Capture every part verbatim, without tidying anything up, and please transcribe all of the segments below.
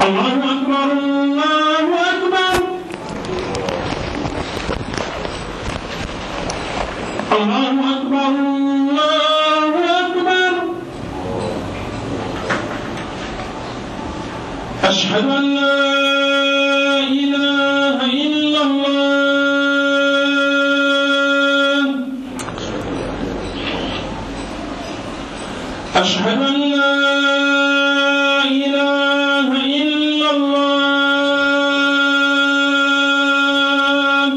الله أكبر الله أكبر الله أكبر الله أكبر أشهد أن لا إله إلا الله أشهد أن لا إله إلا الله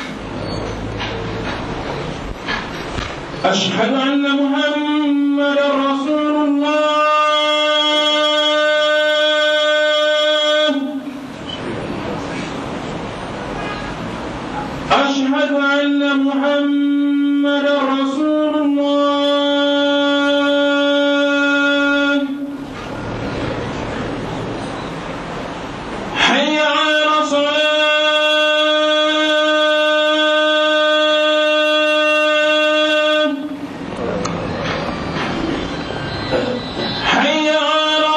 أشهد أن محمدا رسول الله أشهد أن محمدا رسول الله حي على الصلاة حي على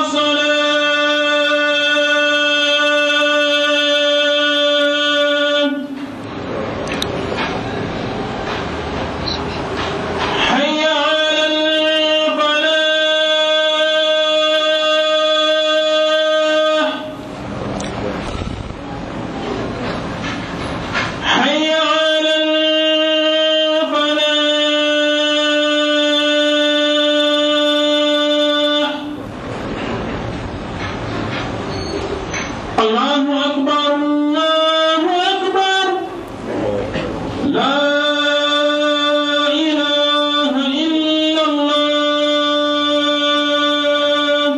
الصلاة حي على الفلاح حي على الفلاح الله أكبر الله أكبر لا إله إلا الله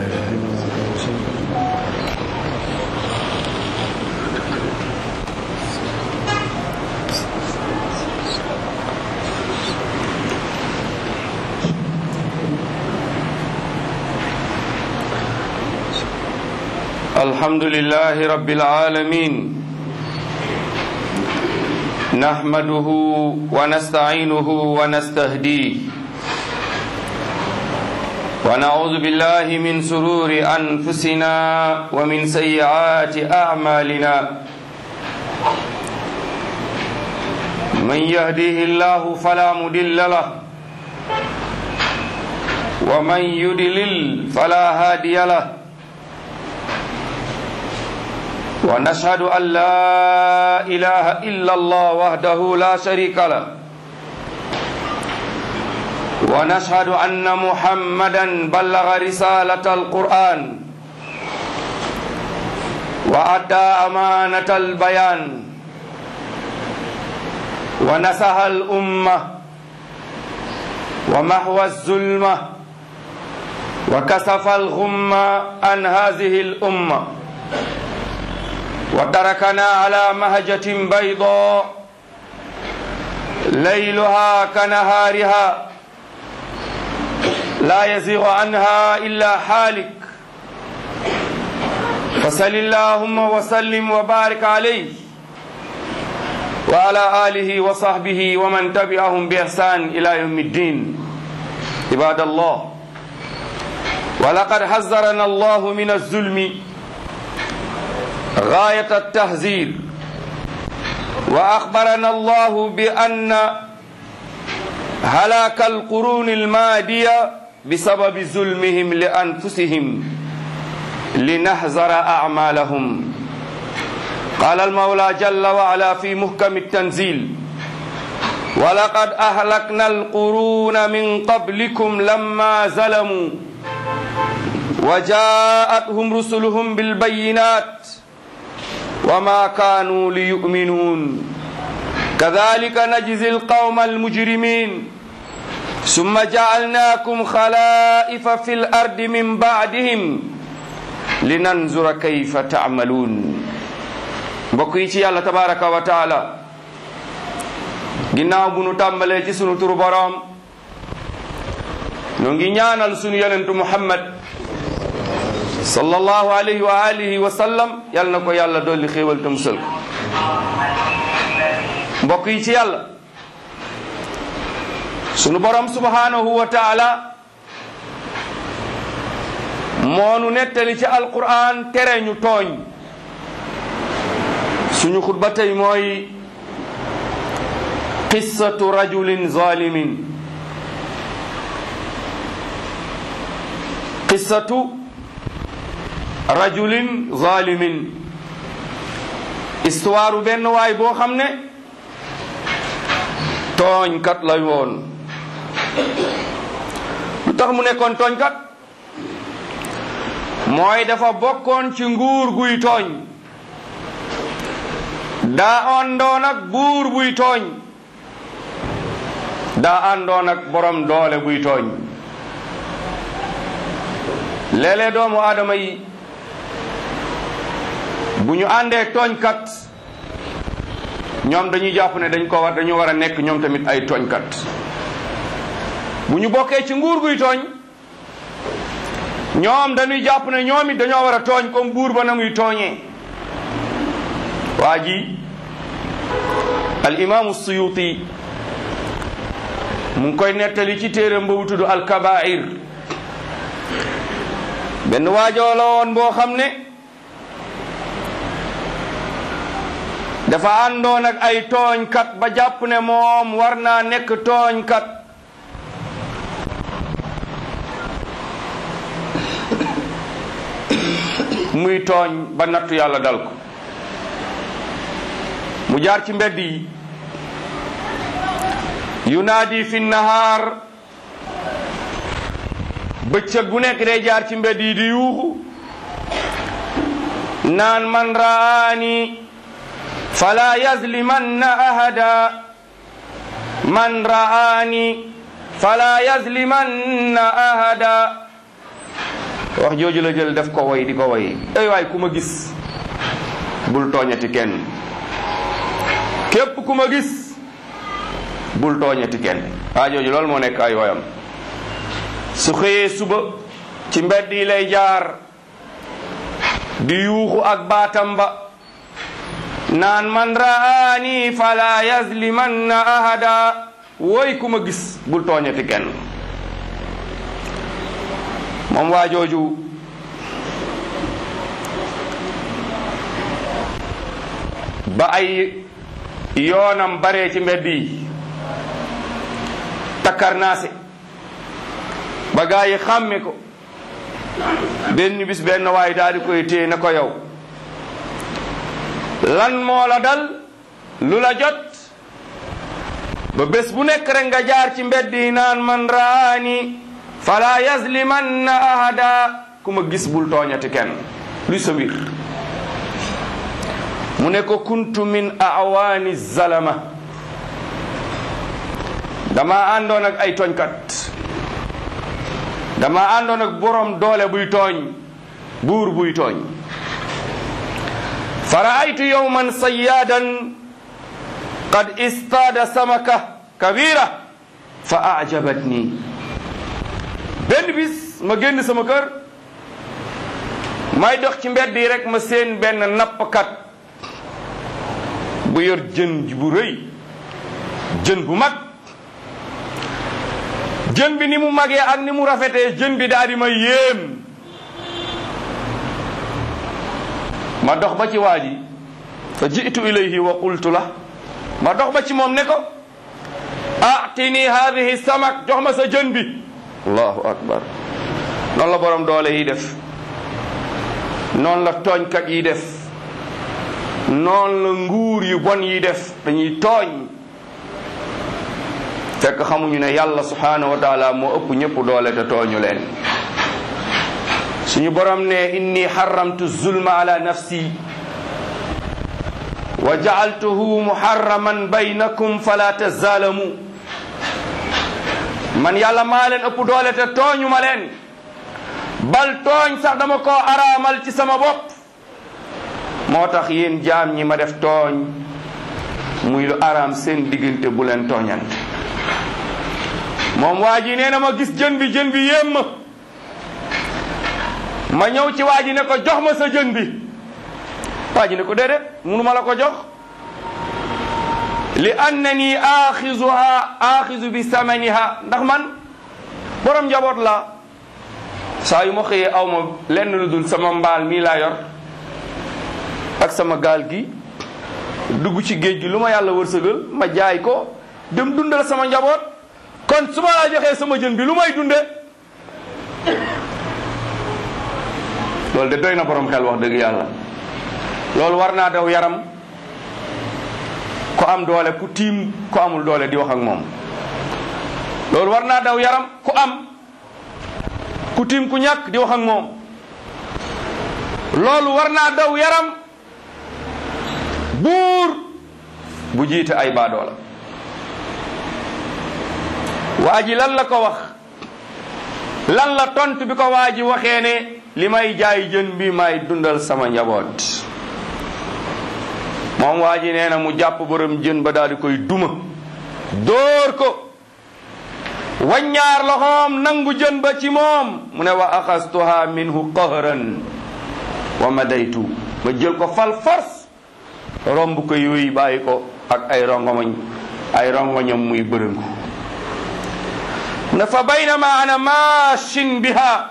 الحمد لله رب العالمين نحمده ونستعينه ونستهديه ونعوذ بالله من شرور أنفسنا ومن سيئات أعمالنا من يهديه الله فلا مضل له ومن يضلل فلا هادي له ونشهد أن لا إله إلا الله وحده لا شريك له ونشهد أن محمدا بلغ رسالة القرآن وأدى أمانة البيان ونصح الأمة ومحو الظلمة وكشف الغمة عن هذه الأمة وتركنا على مهجة بيضاء ليلها كنهارها لا يزيغ عنها إلا حالك فصل اللهم وسلم وبارك عليه وعلى آله وصحبه ومن تبعهم بإحسان إلى يوم الدين عباد الله ولقد حذرنا الله من الظلم غاية التحذير وأخبرنا الله بأن هلاك القرون الماضية بسبب ظلمهم لأنفسهم لنحذر أعمالهم قال المولى جل وعلا في محكم التنزيل ولقد أهلكنا القرون من قبلكم لما ظلموا وجاءتهم رسلهم بالبينات وما كانوا ليؤمنون كذلك نجزي القوم المجرمين ثم جعلناكم خلائف في الأرض من بعدهم لننظر كيف تعملون mbokk ci yàlla tabaraka wa taala ginnaaw bu nu tàmbalee ci sunu turu boroom ñoo ngi ñaanal sunu yonentu Muhammad sallallahu alayhi wa alihi wa sallam yal na ko yàlla dolli xéewal te musal ko mbokk yi ci yàlla sunu borom subhanahu wa taala moonu nettali ci alquran tere ñu tooñ. suñu xutba tey mooy qissatu rajulin zalimin qissatu rajulin zalimin histoire benn waay boo xam ne tooñkat lay woon. lu tax mu nekkoon tooñkat mooy dafa bokkoon ci nguur guy tooñ, daa àndoon ak buur buy tooñ, daa àndoon ak borom doole buy tooñ. léeg-léeg doomu aadama yi bu ñu àndee tooñkat ñoom dañuy jàpp ne dañ ko war dañu war a nekk ñoom tamit ay tooñkat. bu ñu bokkee ci nguur guy tooñ ñoom dañuy jàpp ne ñoom it dañoo war a tooñ comme buur ba na muy tooñee. waa ji al imaamu Suyuti mu ngi koy nettali ci téere boobu tudd al kabair. benn waajoo la woon boo xam ne dafa àndoon ak ay tooñkat ba jàpp ne moom war naa nekk tooñkat. muy tooñ ba nattu yàlla dal ko. mu jaar ci mbedd yi yunaadi fi nahaar, bëccëg bu nekk day jaar ci mbedd yi di yuuxu naan man raani fala yazlimanna ahada, man raani fala yazlimanna ahada. wax jooju la jël def ko way di ko way. ay waay ku ma gis bul tooñati kenn, képp ku ma gis bul tooñati kenn. waa jooju loolu moo nekk ay woyam. su xëyee suba ci mbedd yi lay jaar di yuuxu ak baatam ba naan man raani fala yazlimanna ahada, woy ku ma gis bul tooñati kenn. moom waa jooju ba ay yoonam bare ci mbedd yi takkarnaase ba gaa yi xàmme ko, benn bis benn waay daal di koy téye na ko yow lan moo la dal, lu la jot ba bés bu nekk rek nga jaar ci mbedd yi naan man raani fala yazlimanna ahada, ku ma gis bul tooñati kenn. luy sa mbir? mu ne ko kuntu min awaani zalama, dama àndoon ak ay tooñkat, dama àndoon ak borom doole buy tooñ, buur buy tooñ. fa raaytu yawman sayyadan qad istaada samaka kabira fa ajabatni. benn bis ma génn sama kër may dox ci mbedd yi rek ma seen benn nappkat bu yor jën bu rëy, jën bu mag. jën bi ni mu magee ak ni mu rafetee, jën bi daal di ma yéem. ma dox ba ci waa ji fa jiitu ilayhi wa qultu la, ma dox ba ci moom ne ko atini hadihi samak, jox ma sa jën bi. allahu akbar. noonu la borom doole yi def, noonu la tooñkat yi def, noonu la nguur yu bon yi def. dañuy tooñ fekk xamuñu ne yàlla subhanahu wa taala moo ëpp ñëpp doole te tooñu leen. suñu borom ne inni haramtu zulma ala nafsi wa ja'altuhu muharraman baynakum fala tazalamu. man yàlla maa leen ëpp doole te tooñu ma leen, bal tooñ sax dama koo araamal ci sama bopp. moo tax yéen jaam ñi ma def tooñ muy lu araam seen diggante, bu leen tooñante. moom waa ji nee na ma gis jën bi jën bi yéem ma ma ñëw ci waa ji ne ko jox ma sa jën bi. waa ji ne ko déedéet munu ma la ko jox, li annani axizuha axizu bi samaniha, ndax man borom njaboot la, saa yu ma xëyee aw ma lenn lu dul sama mbaal mii laa yor ak sama gaal gi dugg ci géej gi lu ma yàlla wërsëgal ma jaay ko dem dundal sama njaboot kon su ma laa joxee sama jën bi lu may dunde loolu de doy na borom xel wax dëgg yàlla. loolu war naa daw yaram ku am doole ku tiim ku amul doole di wax ak moom. loolu war naa daw yaram ku am ku tiim ku ñàkk di wax ak moom. loolu war naa daw yaram buur bu jiite ay baadoola. waa ji lan la ko wax lan la tontu bi ko waa ji waxee ne li may jaay jën bi may dundal sama njaboot. moom waa ji nee na mu jàpp borom jën ba daal di koy duma dóor ko waññaar loxoom nangu jën ba ci moom mu ne wa axastuha minhu qahran wa madaytu ma jël ko fal force romb ko yooyu bàyyi ko ak ay rongoñ ay rongoñam muy bërëngu mu ne fa baynama ana maashin biha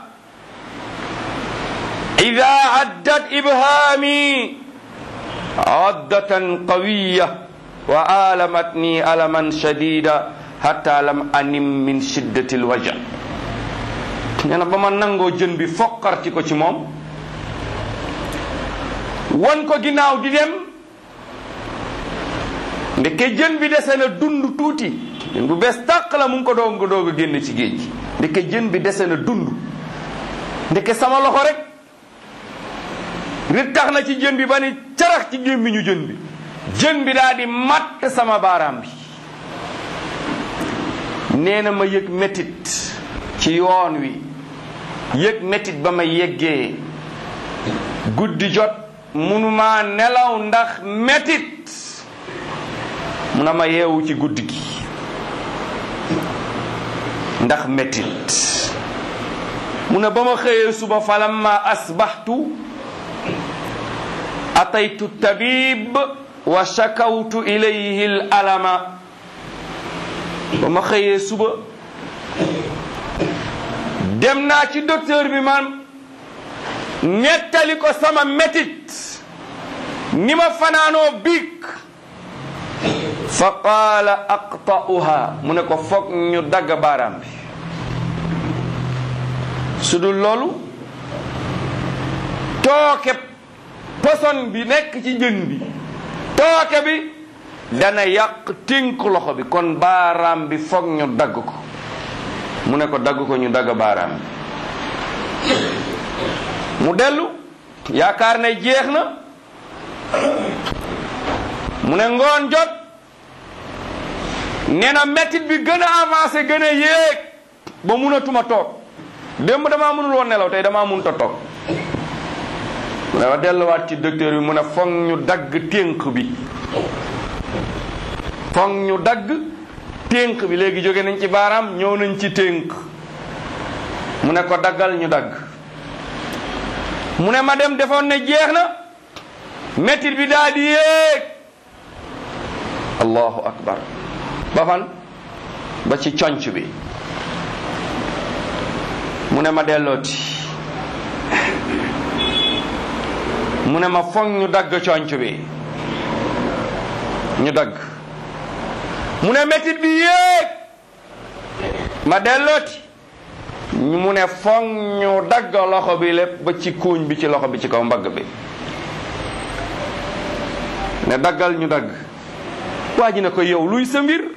ida addat ibhami addatan qawiya wa alamatni alaman shadida hatta lam anim min shiddati alwaja. nee na ba ma nangoo jën bi fokkarti ko ci moom won ko ginnaaw di dem ndeke jën bi dese na dund tuuti jën bu bees tàq la mu ngi ko doog nga doog a génn ci géej gi ndeke jën bi dese na dund ndeke sama loxo rek rit tax na ci jën bi ba ni carax ci gémmiñu jën bi jën bi daal di matt sama baaraam bi. nee na ma yëg métit ci yoon wi yëg métit ba ma yeggee guddi jot munuma nelaw ndax métit mu na ma yeewu ci guddi gi ndax métit mu ne ba ma xëyee suba falamma asbaxtu ataytu tabib wa shakawtu ilayhi al alama. ba ma xëyee suba dem naa ci docteur bi man ñettali ko sama métit ni ma fanaanoo biig fa qaala aqta'uha mu ne ko foog ñu dagg baaraam bi su dul loolu tooke poson bi nekk ci jën bi tooke bi dana yàq tënk loxo bi kon baaraam bi foog ñu dagg ko mu ne ko dagg ko ñu dagg baaraam bi mu dellu yaakaar ne jeex na mu ne ngoon jot nee na métit bi gën a avancé gën a yéeg ba munatuma toog démb damaa mënul woon nelaw tey damaa mënut a toog mu ne ma delluwaat ci docteur bi mu ne foog ñu dagg tënk bi foog ñu dagg tënk bi léegi jóge nañ ci baaraam ñëw nañ ci tënk mu ne ko daggal ñu dagg mu ne ma dem defoon ne jeex na métit bi daal di yéeg allahu akbar ba fan ba ci conc bi mu ne ma dellooti mu ne ma foog ñu dagg conc bi ñu dagg mu ne métit bi yéeg ma dellooti mu ne foog ñu dagg loxo bi lépp ba ci kuuñ bi ci loxo bi ci kaw mbagg bi ne daggal ñu dagg waa ji ne ko yow luy sa mbir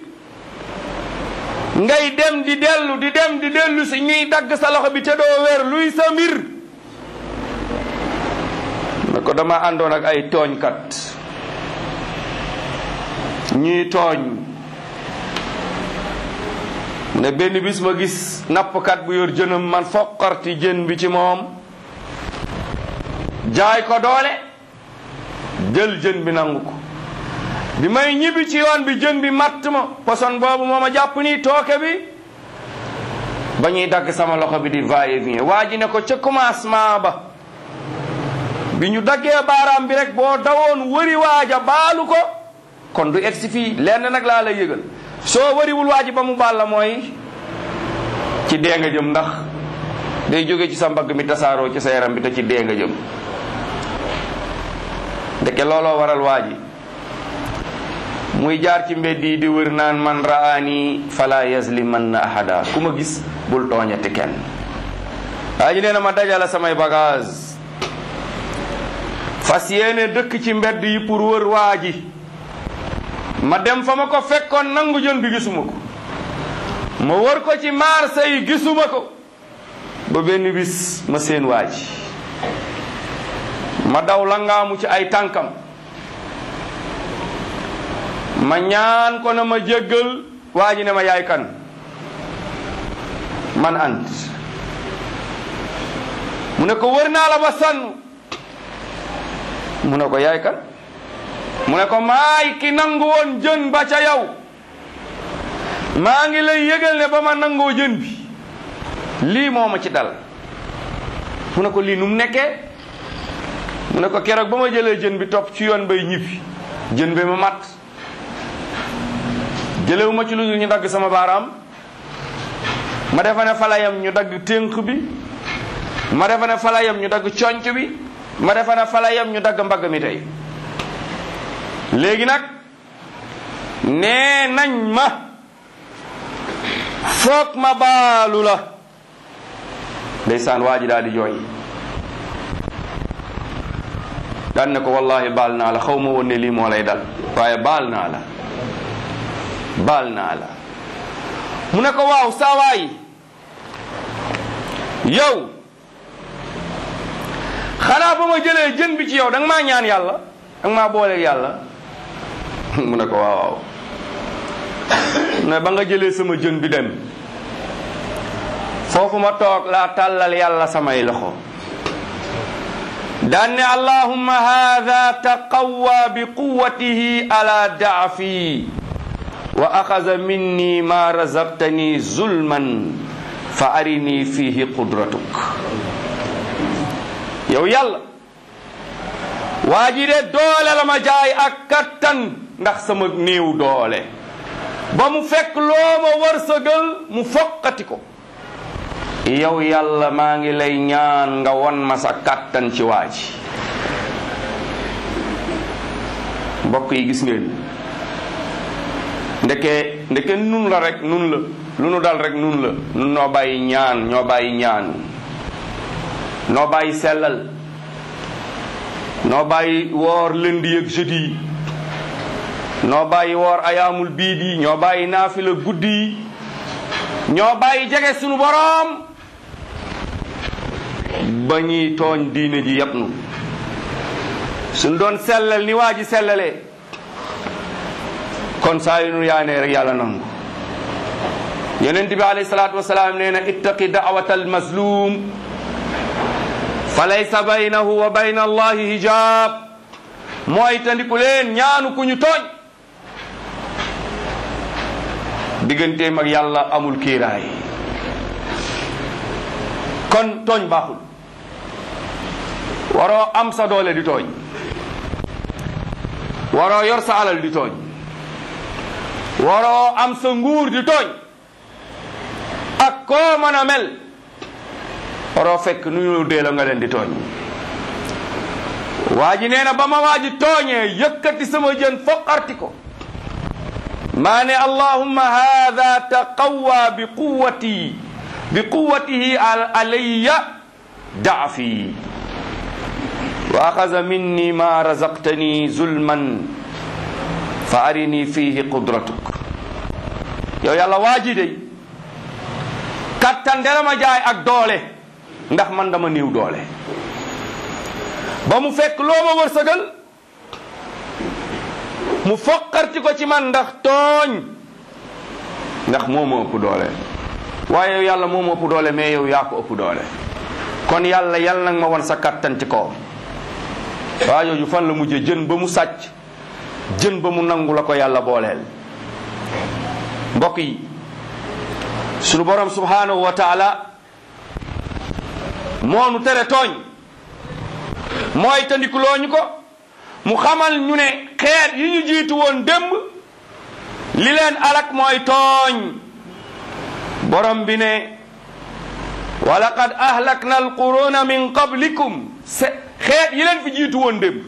ngay dem di dellu di dem di dellu si ñuy dagg sa loxo bi te doo wér luy sa mbir ne ko dama àndoon ak ay tooñkat ñuy tooñ ne benn bis ma gis nappkat bu yor jënam man foqarti jën bi ci moom jaay ko doole jël jën bi nangu ko bi may ñibbi ci yoon bi jën bi matt ma poson boobu moo ma jàpp nii tooke bi ba ñuy dagg sama loxo bi di va-et-vient waa ji ne ko ca commencement ba bi ñu daggee baaraam bi rek boo dawoon wëri waaja baalu ko kon du egsi fii lenn nag laa lay yëgal soo wëriwul waaji ba mu baal la mooy ci dee nga jëm ndax day jóge ci sa mbagg mi tasaaroo ci sa yaram bi te ci dee nga jëm. ndeke looloo waral waa ji muy jaar ci mbedd yi di wër naan man raani fala yazlimanna ahada, ku ma gis bul tooñati kenn. waa ji nee na ma dajala samay bagage fas yéene dëkk ci mbedd yi pour wër waa ji. ma dem fa ma ko fekkoon nangu jën bi gisuma ko, ma wër ko ci marché yi gisuma ko, ba benn bis ma seen waa ji. ma daw langaamu ci ay tànkam, ma ñaan ko na ma jéggal. waa ji ne ma yaay kan? man ant. mu ne ko wër naa la ba sann. mu ne ko yaay kan? mu ne ko maay ki nangu woon jën ba ca yow. maa ngi lay yëgal ne ba ma nangoo jën bi lii moo ma ci dal. mu ne ko lii nu mu nekkee? mu ne ko keroog ba ma jëlee jën bi topp ci yoon bay ñibbi jën bi ma mat. jëlewu ma ci lu ñu dagg sama baaraam, ma defa ne falayam ñu dagg ténk bi, ma defa ne falayam ñu dagg conc bi, ma defa ne falayam ñu dagg mbagg mi tey. léegi nag nee nañ ma foog ma baalu la. ndeysaan waa ji daal di jooy daan ne ko wallahi baal naa la, xaw ma woon ne lii moo lay dal, waaye baal naa la baal naa la. mu ne ko waaw saa waay yow xanaa ba ma jëlee jën bi ci yow danga maa ñaan yàlla, danga maa booleeg yàlla. mu ne ko waaw waaw. ne ba nga jëlee sama jën bi dem foofu ma toog laa tàllal yàlla samay loxo daan ne allahumma hadha taqawwa bi quwwatihi ala da'fi wa axaza minni ma razaqtani zulman fa arini fihi qudratuk. yow yàlla waa ji de doole la ma jaay ak kattan ndax sama néew doole, ba mu fekk loo ma wërsëgal mu foqati ko. yow yàlla maa ngi lay ñaan nga won ma sa kattan ci waa ji. mbokk yi gis ngeen ndeke ndeke nun la rek nun la lu nu dal rek nun la nun noo bàyyi ñaan ñoo bàyyi ñaan noo bàyyi sellal noo bàyyi woor lundi ak jeudi yi noo bàyyi woor ayaamul biid yi ñoo bàyyi naafila guddi yi ñoo bàyyi jege sunu boroom ba ñuy tooñ diine ji yàpp nu. suñ doon sellal ni waa ji sellalee kon saa yu nu yaanee rek yàlla nangu. yonent bi alayhi salaatu wasalaam nee na ittaqi da'wata almazlum fa laysa baynahu wa bayna allahi hijab. mooy tandiku leen ñaanu ku ñu tooñ, digganteem ak yàlla amul kiiraay. kon tooñ baaxul. waroo am sa doole di tooñ, waroo yor sa alal di tooñ, waroo am sa nguur di tooñ, ak koo mën a mel waroo fekk nu ñu dee la nga leen di tooñ. waa ji nee na ba ma waa ji tooñee yëkkati sama jën foqarti ko maa ne allahumma hadha taqawwa bi quwwati bi quwwatihi alayya da'fi wa axaza minni ma razaqtani zulman fa arini fihi qudratuk. yow yàlla waa ji de kattan dala ma jaay ak doole ndax man dama néew doole, ba mu fekk loo ma wërsëgal mu foqarti ko ci man ndax tooñ, ndax moo ma ëpp doole. waaye yow yàlla moo ma ëpp doole mais yow yaa ko ëpp doole. kon yàlla yàlla nag ma won sa kattan ci kawam. waa jooju fan la mujjee? jën ba mu sàcc, jën ba mu nangu la ko yàlla booleel. mbokk yi sunu borom subhanahu wa taala moo nu tere tooñ, mooy tandikuloo ñu ko. mu xamal ñu ne xeet yi ñu jiitu woon démb li leen alak mooy tooñ. borom bi ne wa laqad ahlakna alquruna min qablikum xeet yi leen fi jiitu woon démb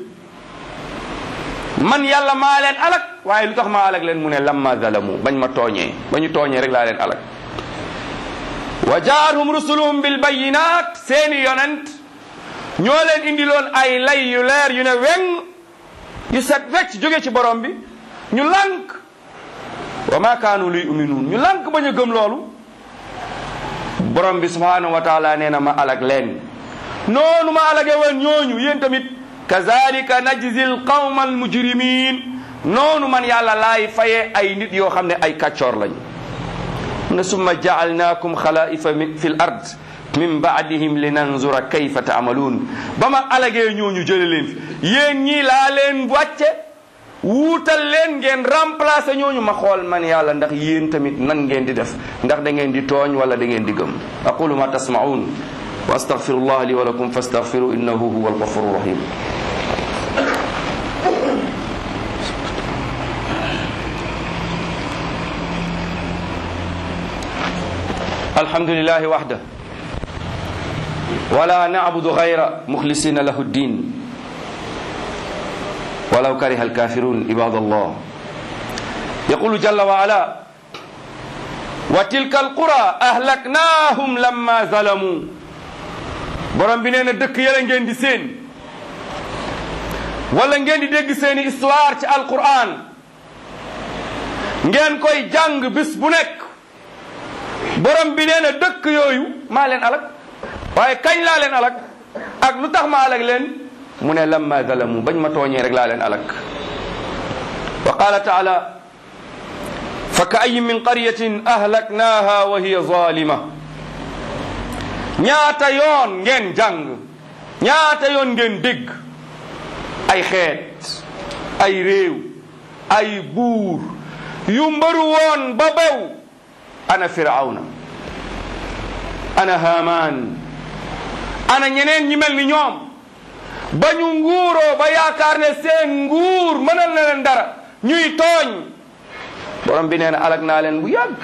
man yàlla maa leen alak waaye lu tax maa alak leen mu ne lamma zalamu bañ ma tooñee ba ñu tooñee rek laa leen alak wa jaahum rusuluhum bil bayinat seeni yonent ñoo leen indiloon ay lay yu leer yu ne weng yu set wecc jóge ci borom bi ñu lànk wa ma kaanu li yuminuun ñu lànk bañ a gëm loolu borom bi subhanahu wa taala nee na ma alak leen noonu ma alage woon ñooñu yéen tamit kazalika najzi al qawma al mujrimin noonu man yàlla laay fayee ay nit yoo xam ne ay kàccoor lañ ne summa jaalnaakum xalaifa fi l ard min baadihim linanzura kayfa taamaluun ba ma alagee ñooñu jële leen fi yéen ñii laa leen wàcce wuutal leen ngeen remplacer ñooñu ma xool man yàlla ndax yéen tamit nan ngeen di def ndax da ngeen di tooñ wala da ngeen di gëm aqulu ma tasmaun wa astaghfirullah li wa lakum fastaghfiru innahu huwa alghafuru rahim alhamdulillahi wahda wala na'budu ghayra mukhlisina lahu ddin ولو كره الكافرون عباد الله يقول جل وعلا وتلك القرى أهلكناهم لما ظلموا borom bi nee na dëkk yële ngeen di seen wala ngeen di dégg seeni histoire ci alquran ngeen koy jàng bis bu nekk borom bi nee na dëkk yooyu maa leen alak waaye kañ laa leen alak ak lu tax ma alak leen mu ne lamma zalamu bañ ma tooñee rek laa leen alak wa qala taala fa ka ayyin min qaryatin ahlaknaha wa hiya zalima ñaata yoon ngeen jàng ñaata yoon ngeen dégg ay xeet ay réew ay buur yu mbaru woon ba bew ana firawna ana haman ana ñeneen ñi mel ni ñoom ba ñu nguuroo ba yaakaar ne seen nguur mënal na leen dara ñuy tooñ borom bi nee na alag naa leen bu yàgg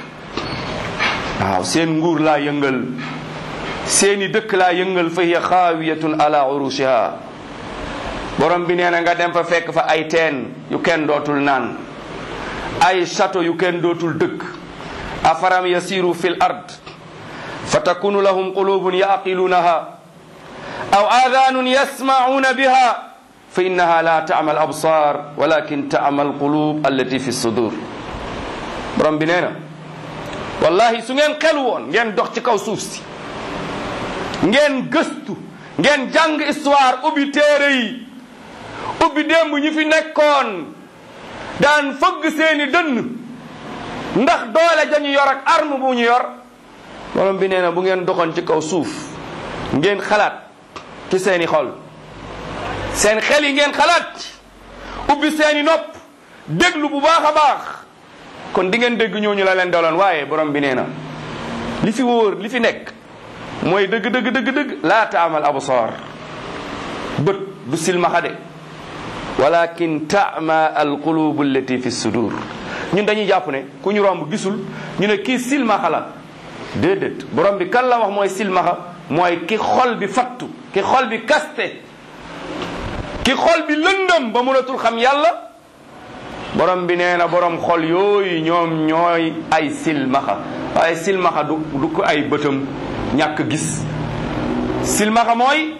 waaw seen nguur laa yëngal seeni dëkk laa yëngal fa hiya xaawiyatun ala urushiha borom bi nee na nga dem fa fekk fa ay teen yu kenn dootul naan ay château yu kenn dootul dëkk afaram yasiru fil ard fa takunu lahum qulubun yaqilunaha aw adanun yasmauna biha fa innaha la ta'ma al absar walakin ta'ma al qulub allati fi sudur borom bi nee na wallahi su ngeen xel woon ngeen dox ci kaw suuf si ngeen gëstu ngeen jàng histoire ubbi téere yi ubbi démb ñi fi nekkoon daan fëgg seeni dënn ndax doole dañu yor ak arme bu ñu yor borom bi nee na bu ngeen doxoon ci kaw suuf ngeen xalaat ci seeni xol seen xel yi ngeen xalaat ubbi seeni nopp déglu bu baax a baax kon di ngeen dégg ñooñu la leen daloon waaye borom bi nee na li fi wóor li fi nekk mooy dëgg dëgg dëgg dëgg laa taamal absar bët du silmaxa de walakin taama alqulubu allati fi sudur ñun dañuy jàpp ne ku ñu romb gisul ñu ne kii silmaxa la déedéet borom bi kan la wax mooy silmaxa mooy ki xol bi fattu ki xol bi kaste ki xol bi lëndëm ba mënatul xam yàlla borom bi nee na borom xol yooyu ñoom ñooy ay silmaxa waaye silmaxa du du ko ay bëtam ñàkk gis silmaxa mooy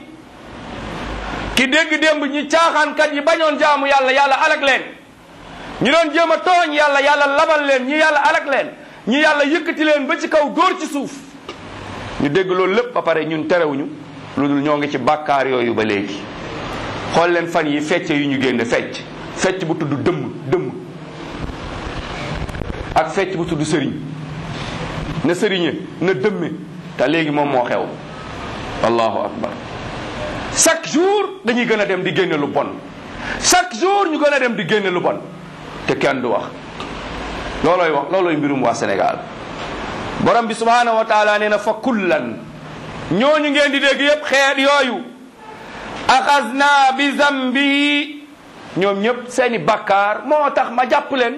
ki dégg démb ñi caaxaankat yi bañoon jaamu yàlla yàlla alak leen ñi doon jéem a tooñ yàlla yàlla labal leen ñi yàlla alak leen ñi yàlla yëkkati leen ba ci kaw dóor ci suuf ñu dégg loolu lépp ba pare ñun terewuñu lu dul ñoo ngi ci bàkkaar yooyu ba léegi xool leen fan yi fecc yu ñu génne fecc fecc bu tudd dëmm dëmm ak fecc bu tudd sëriñ na sëriñe na dëmme te léegi moom moo xew allahu akbar chaque jour dañuy gën a dem di génne lu bon chaque jour ñu gën a dem di génne lu bon te kenn du wax loolooy wax loolooy mbirum waa Sénégal borom bi subhanahu wa taala nee na fa kullan ñooñu ngeen di dégg yépp xeet yooyu axasna bi zambi ñoom ñëpp seeni bakkaar moo tax ma jàpp leen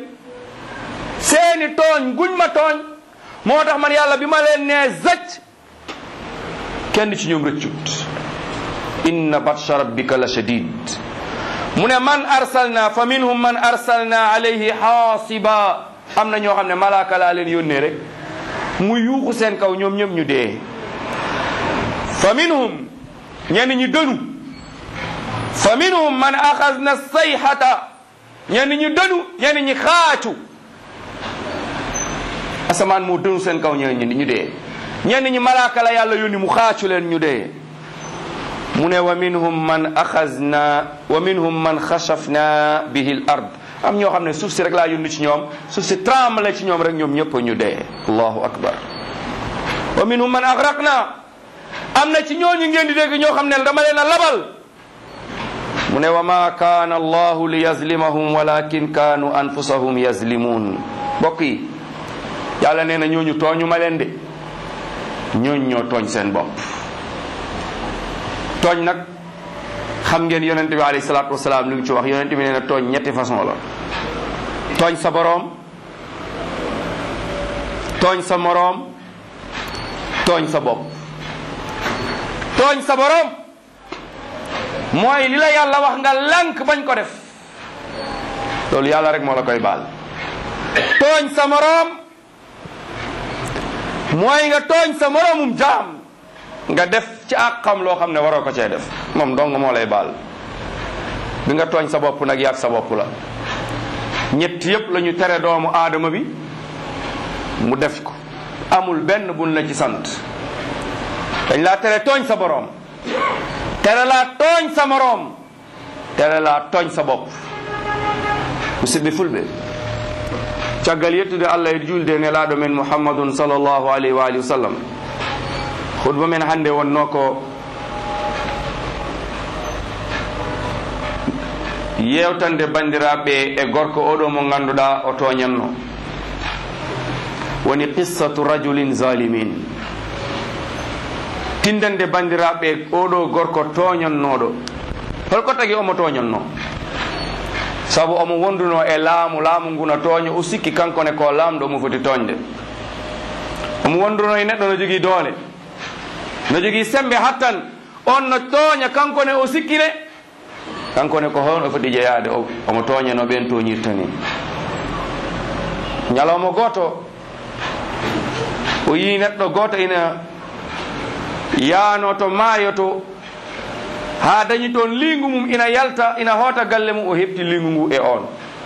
seeni tooñ guñ ma tooñ moo tax man yàlla bi ma leen nee zëcc kenn ci ñoom rëccut inna batsha rabbika la shadid mu ne man arsalna fa minhum man arsalna alayhi hasiba am na ñoo xam ne malaaka laa leen yónnee rek mu yuuxu seen kaw ñoom ñëpp ñu dee fa minhum ñenn ñi dënu fa minhum man axadna sayhata ñenn ñi dënu ñenn ñi xaacu asamaan moo dënu seen kaw ñenn ñi ñu dee ñenn ñi malaaka la yàlla yónni mu xaacu leen ñu dee mu ne wa minhum man axazna wa minhum man xasafna bihi l ard am ñoo xam ne suuf si rek laa yónni ci ñoom suuf si tremble ci ñoom rek ñoom ñëpp ñu dee allahu akbar wa minhum man agraqna am na ci ñooñu ngeen di dégg ñoo xam ne dama leen a labal mu ne wa ma kaana allahu li yazlimahum walakin kaanu anfusahum yazlimun mbokk yi yàlla nee na ñooñu tooñu ma leen de ñooñu ñoo tooñ seen bopp tooñ nag xam ngeen yonente bi alayhi salaatu wasalaam li mu ci wax yonente bi nee na tooñ ñetti façon la tooñ sa boroom tooñ sa moroom tooñ sa bopp tooñ sa boroom mooy li la yàlla wax nga lànk bañ ko def loolu yàlla rek moo la koy baal tooñ sa moroom mooy nga tooñ sa moroomum jaam nga def ci àqam loo xam ne waroo ko cee def moom dong moo lay baal bi nga tooñ sa bopp nag yaag sa bopp la ñett yépp la ñu tere doomu aadama bi mu def ko amul benn buñ la ci sant dañ laa tere tooñ sa boroom tere laa tooñ sa moroom tere laa tooñ sa bopp musidɓe fulɓe caggal yettude allah e julde nelaaɗo men muhammadun sallllahu alayhi wa alihi wa sallam khutba men hande wonno ko yewtande bandiraɓe e gorko oɗo mo ganduɗa o toñanno woni qissatu rajulin zalimin tindande bandiraɓe oɗo gorko toñannoɗo holko tagi omo toñanno saabu omo wonduno e laamu laamu nguna tooña o sikki kankone ko laamɗo omo foti toñde omo wonduno e neɗɗo no jogui doole no jogui sembe hattan on no tooña kankone o sikkine kankone ko hono o foti jeyade omo tooñano ɓen toñirta ni ñalawma goto o yi neɗɗo goto ina yaano to maayo to ha dañi toon lingu mum ina yalta ina hoota galle mum o heɓti lingu ngu e on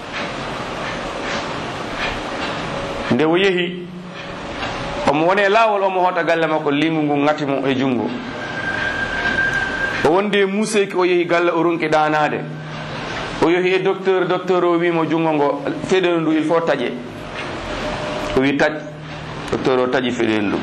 nde o yeehi omo woni e laawol omo hoota galle makko lingu ngu ngati mum e junngo o wonde e museyki o yeehi galle o ronki ɗanade o yeehi e docteur docteur o wimo junngo ngo feɗel ndu il faut taƴe o wi taƴ docteur o taƴi feɗel ndu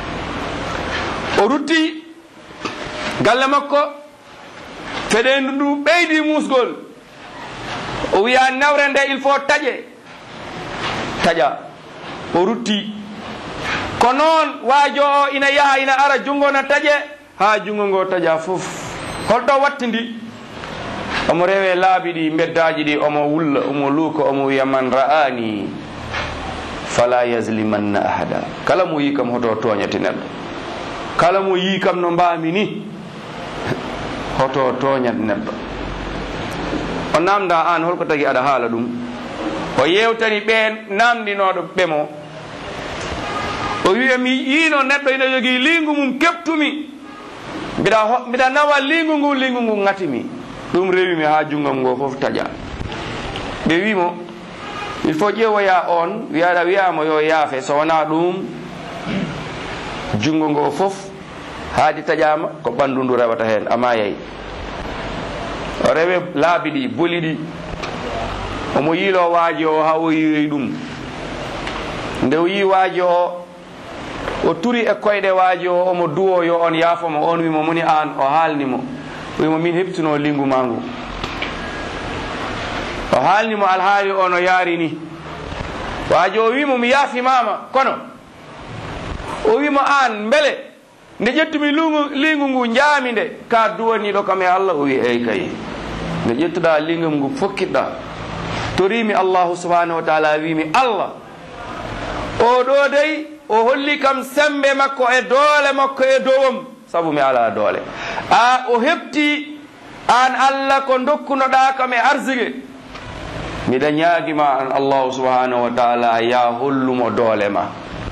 o rutti galle makko feɗendu ndu ɓeydi musgol o wiya nawre nde il faut taƴe taƴa o rutti ko noon waajo o ina yaha ina ara junngo na taƴe ha junngo ngo taƴa fof holɗo wattindi omo rewe laabi ɗi beddaji ɗi omo wulla omo luuka omo wiya man ra'ani fala yaslimanna ahada kala mo yi kam hoto toñati neɗɗo kala mo yi kam no mbami ni hoto toñat neɗɗo o namda an holko tagi aɗa haala ɗum o yewtani ɓen namdinoɗo ɓemo o wiya mi yiino neɗɗo ina jogii lingu mum keptumi mbiɗa mbiɗa nawa lingu ngu lingu ngu gatimi ɗum rewimi ha junggam ngo fof taƴa ɓe wimo il faut ƴeewoya on wiyaɗa wiyama yo yaafe so wona ɗum junngo ngo fof haadi taƴama ko ɓanndu ndu rewata heen ama yeyi o rewe laabi ɗi boli ɗi omo yiilo waaji o ha o yiiri ɗum nde o yi waaji o o turi e koyɗe waaji o omo duwo yo on yaafomo on wimo moni an o haalnimo o wimo min heɓtino lingu ma ngu o haalnimo alhaali o no yaari ni waaji o wimo mi yaafimama kono o wimo an beele nde ƴettumi lungu lingu ngu jaami nde ka duwaniɗo kam e Allah o wi eyi kay nde ƴettuɗa lingam ngu fokkiɗɗa torimi allahu subhanahu wa taala wimi Allah o ɗo dey o holli kam sembe makko e doole makko e dowom sabu mi ala doole a o heɓti an Allah ko dokkunoɗa kam e arsige miɗa ñaagima an allahu subhanahu wa taala ya hollumo doole ma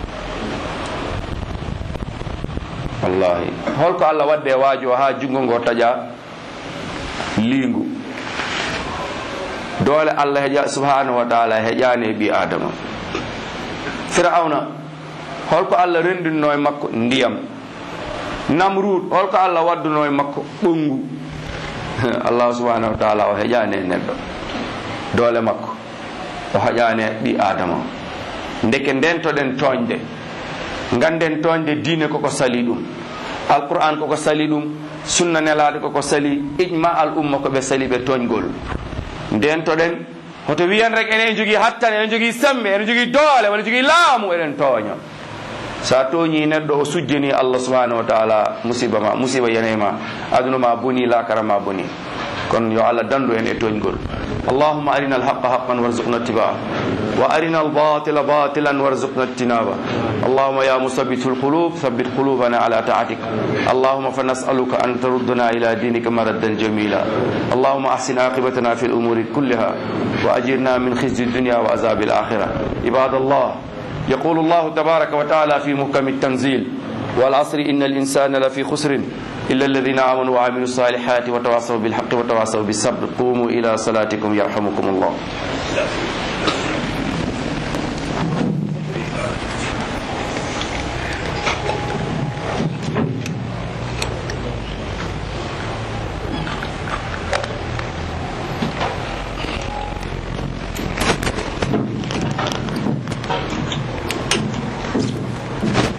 wallahi holko Allah wadde waajo ha jungo ngo taƴa liingu doole Allah heƴa subhanahu wa taala heƴani ɓi adama Fir'auna holko Allah rendinno e makko ndiyam Namrud holko Allah wadduno e makko ɓongu Allah subhanahu wa taala o heƴani neɗɗo doole makko o heƴani ɓi adama ndeke ndentoɗen toñde ganden toñde diine koko sali ɗum alquran koko sali ɗum sunna nelaɗo koko sali ijma al umma koɓe sali ɓe toñgol ndentoɗen hoto wiyan rek enen jogui hattane enen jogui sembe enen jogui doole walla jogui laamu eɗen tooña sa tooñi neɗɗo o sujjani Allah subhanahu wa taala musiba ma musiba yanema aduna ma boni lakara ma boni kono yo Allah dandu en e toñgol اللهم أرنا الحق حقا وارزقنا اتباعه وأرنا الباطل باطلا وارزقنا اجتنابه اللهم يا مثبت القلوب ثبت قلوبنا على طاعتك اللهم فنسألك أن تردنا إلى دينك مردا جميلا اللهم أحسن عاقبتنا في الأمور كلها وأجرنا من خزي الدنيا وعذاب الآخرة عباد الله يقول الله تبارك وتعالى في محكم التنزيل والعصر إن الإنسان لفي خسر إلا الذين آمنوا وعملوا الصالحات وتواصوا بالحق وتواصوا بالصبر قوموا إلى صلاتكم يرحمكم الله